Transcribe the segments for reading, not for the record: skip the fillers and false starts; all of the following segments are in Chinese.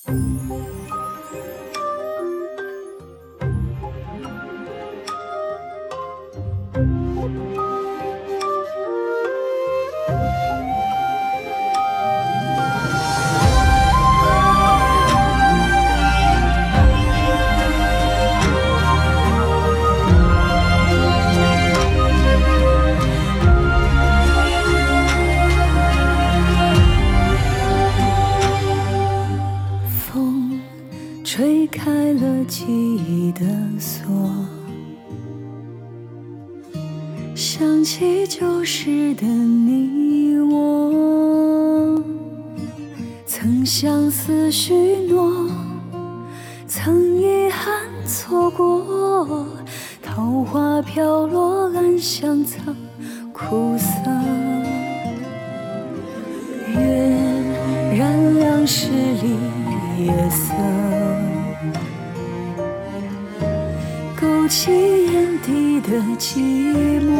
吹开了记忆的锁，想起旧时的你我，曾相思许诺，曾遗憾错过，桃花飘落，暗香藏苦涩，月染亮十里夜色，勾起眼底的寂寞，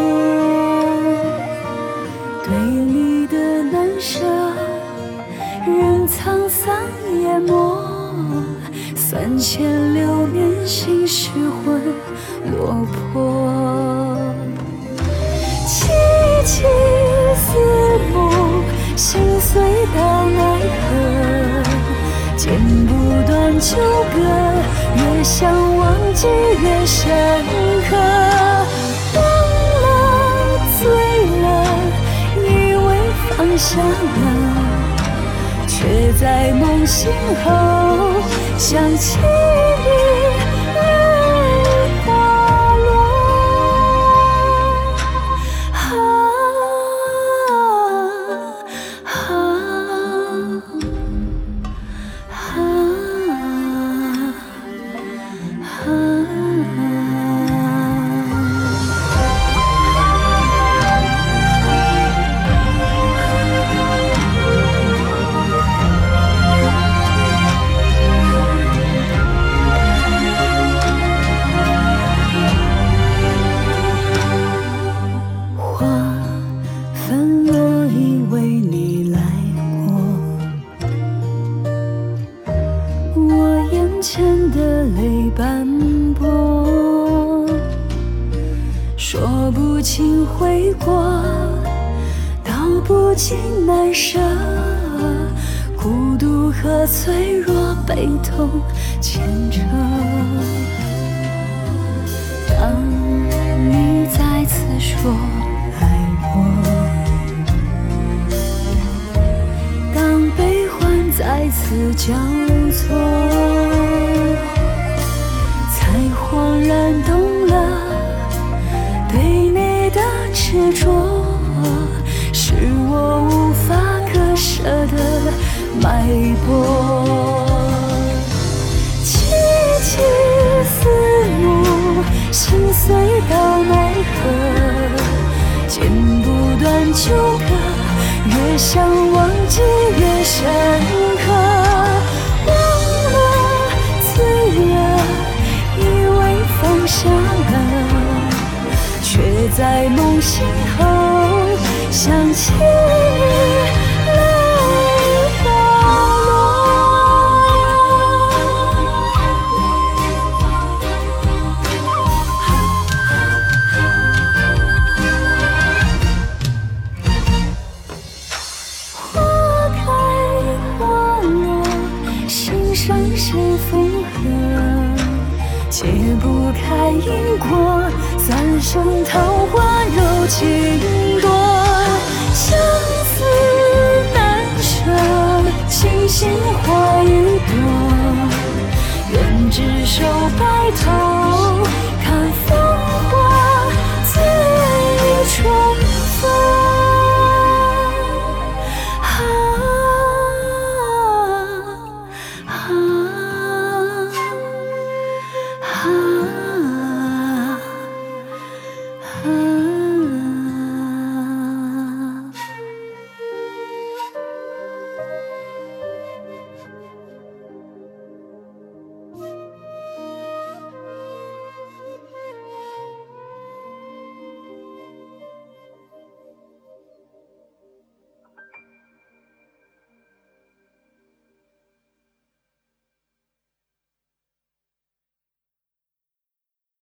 对你的难舍，任沧桑淹没，3000流年，心事魂落魄，凄凄思慕，心碎到奈何，剪不断纠葛，越想忘记越深刻，忘了醉了，以为放下了，却在梦醒后想起你泪滑落，前的泪斑驳，说不清悔过，道不尽难舍，孤独和脆弱，悲痛牵扯。当你再次说爱我，当悲欢再次交错，恍然懂了，对你的执着，是我无法割舍的脉搏。凄凄思慕，心碎到奈何，剪不断纠葛，越想忘记越深刻。放下了，却在梦醒后想起你泪滑花开花落，心上是风和，解不开因果，3生桃花柔情多，相思难舍，清心花一朵，愿执手白头